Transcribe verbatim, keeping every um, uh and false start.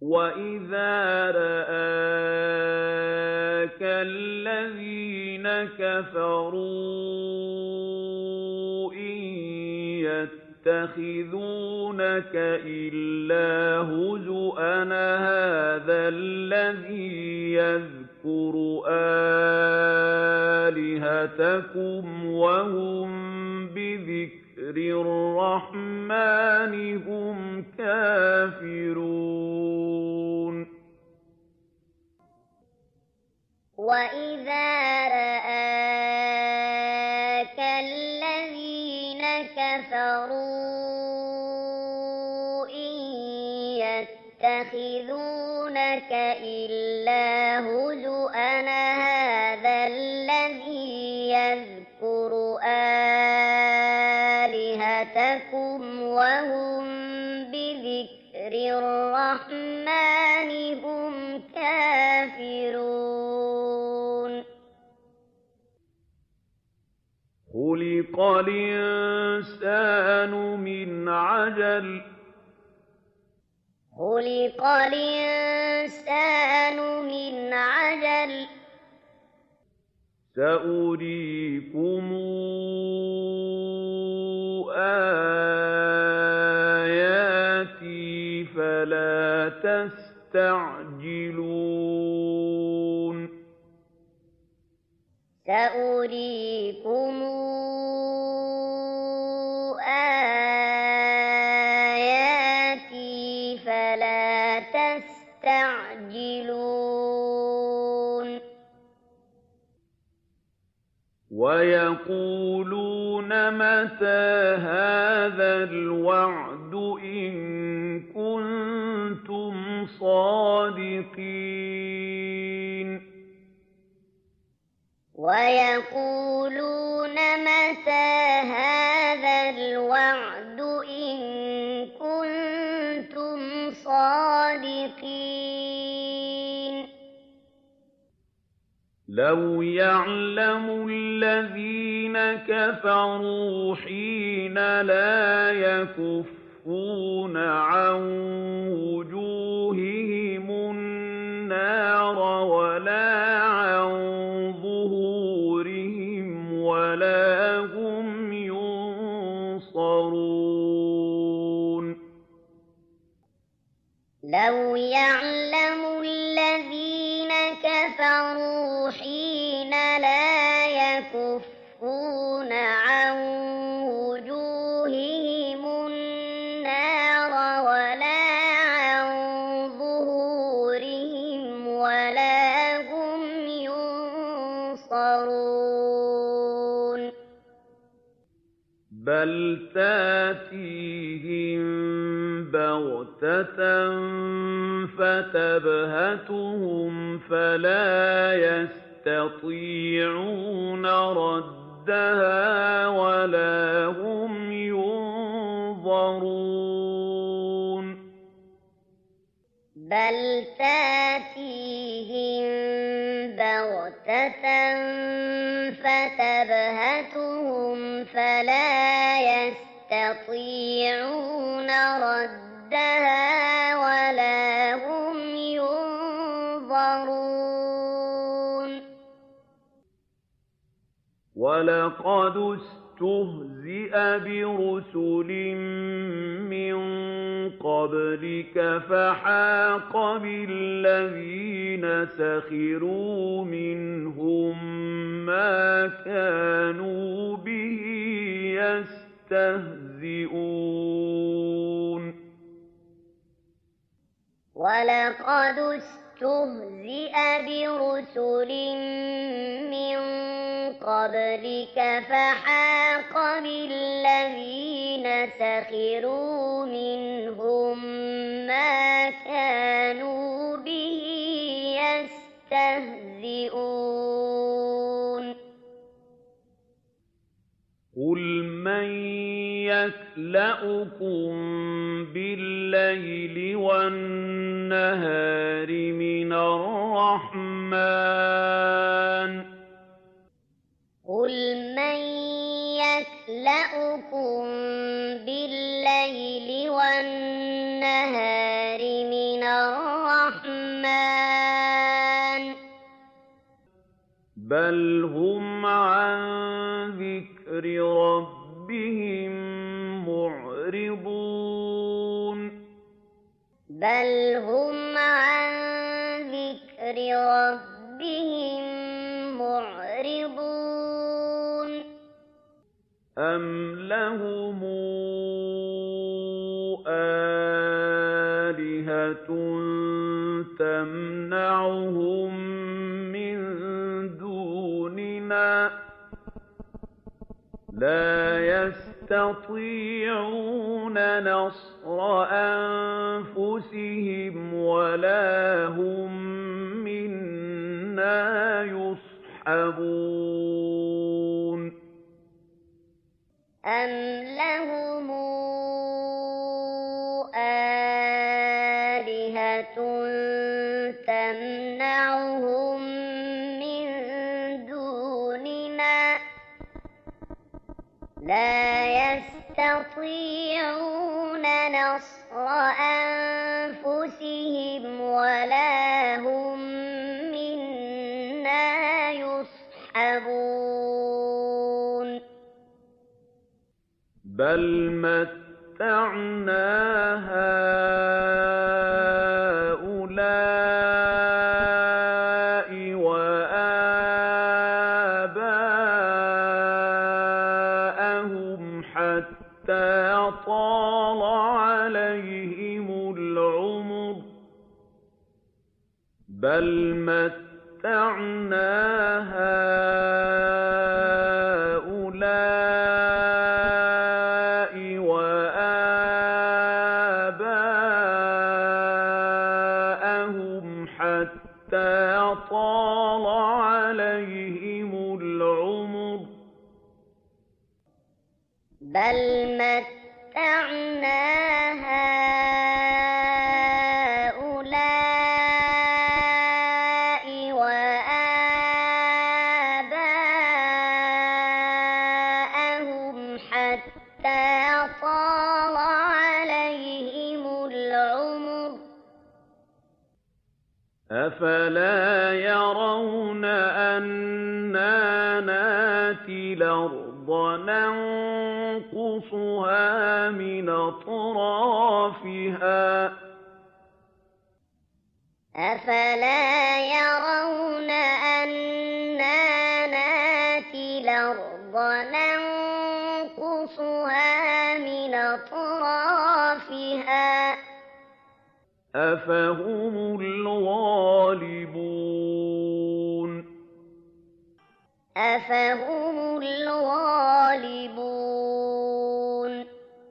وَإِذَا رَآكَ الَّذِينَ كَفَرُوا إِن يَتَّخِذُونَكَ إِلَّا هُزُوًا أَهَٰذَا الَّذِي يَذْكُرُ آلِهَتَكُمْ وَهُم بِذِكْرِ الرَّحْمَٰنِ هُمْ كَافِرُونَ وَإِذَا رَآكَ الَّذِينَ كَفَرُوا إِن يَتَّخِذُونَكَ إِلَّا هُزُوًا أَهَٰذَا الَّذِي يَذْكُرُ آلِهَتَكُمْ وَهُم بِذِكْرِ الرَّحْمَٰنِ هُمْ كَافِرُونَ خُلِقَ الْإِنسَانُ مِنْ عَجَلٍ ۚ خُلِقَ الْإِنسَانُ مِنْ عَجَلٍ ۚ سَأُرِيكُمْ آيَاتِي فَلَا تَسْتَعْجِلُونِ سَأُرِيكُمْ آيَاتِي فَلَا تَسْتَعْجِلُونِ وَيَقُولُونَ مَتَىٰ هَٰذَا الْوَعْدُ إِن كُنتُمْ صَادِقِينَ وَيَقُولُونَ مَتَىٰ هَٰذَا الْوَعْدُ إِن كُنتُمْ صَادِقِينَ لَوْ يَعْلَمُ الَّذِينَ كَفَرُوا حِينَ لَا يَكُفُّونَ عَن وُجُوهِهِمُ النَّارَ وَلَا عَن ظُهُورِهِمْ وَلَا هُمْ يُنصَرُونَ لَوْ يَعْلَمُ الَّذِينَ كَفَرُوا حِينَ لَا يَكُفُّونَ عَن وُجُوهِهِمُ النَّارَ وَلَا عَن ظُهُورِهِمْ وَلَا هُمْ يُنصَرُونَ بَلْ تَأْتِيهِم بَغْتَةً فَتَبْهَتُهُمْ فَلَا يَسْتَطِيعُونَ رَدَّهَا وَلَا هُمْ يُنظَرُونَ بَلْ تَأْتِيهِم بَغْتَةً فَتَبْهَتُهُمْ فَلَا يَسْتَطِيعُونَ رَدَّهَا وَلَا هُمْ يُنظَرُونَ وَلَقَدِ اسْتُهْزِئَ بِرُسُلٍ مِّن قَبْلِكَ فَحَاقَ بِالَّذِينَ سَخِرُوا مِنْهُم مَّا كَانُوا بِهِ يَسْتَهْزِئُونَ وَلَقَدِ اسْتُهْزِئَ بِرُسُلٍ مِّن قَبْلِكَ فَحَاقَ بِالَّذِينَ سَخِرُوا مِنْهُم مَّا كَانُوا بِهِ يَسْتَهْزِئُونَ قُلْ مَن يَكْلَؤُكُم بِاللَّيْلِ وَالنَّهَارِ مِنَ الرَّحْمَٰنِ قُلْ مَن يَكْلَؤُكُم بِاللَّيْلِ وَالنَّهَارِ مِنَ الرحمن بل هم عن ذكر ربهم معرضون بل هم عن ذكر ربهم معرضون أم لهم آلهة تمنعهم من دوننا لا يستطيعون نصر أنفسهم ولا هم منا يصحبون أم لهم آلهة تمنعهم من دوننا لا يستطيعون نصر أنفسهم ولا هم منا يصحبون بل متعنا هؤلاء وآباءهم حتى طال عليهم العمر بل متعنا هؤلاء وآباءهم حتى طال عليهم العمر بل متعنا هؤلاء وآباءهم حتى طال عليهم العمر أفلا يرون أنا ناتي الأرض ننقصها من أطرافها أفلا يرون أنا ناتي الأرض ننقصها من أطرافها أفهم الغالبون أفهم الغالبون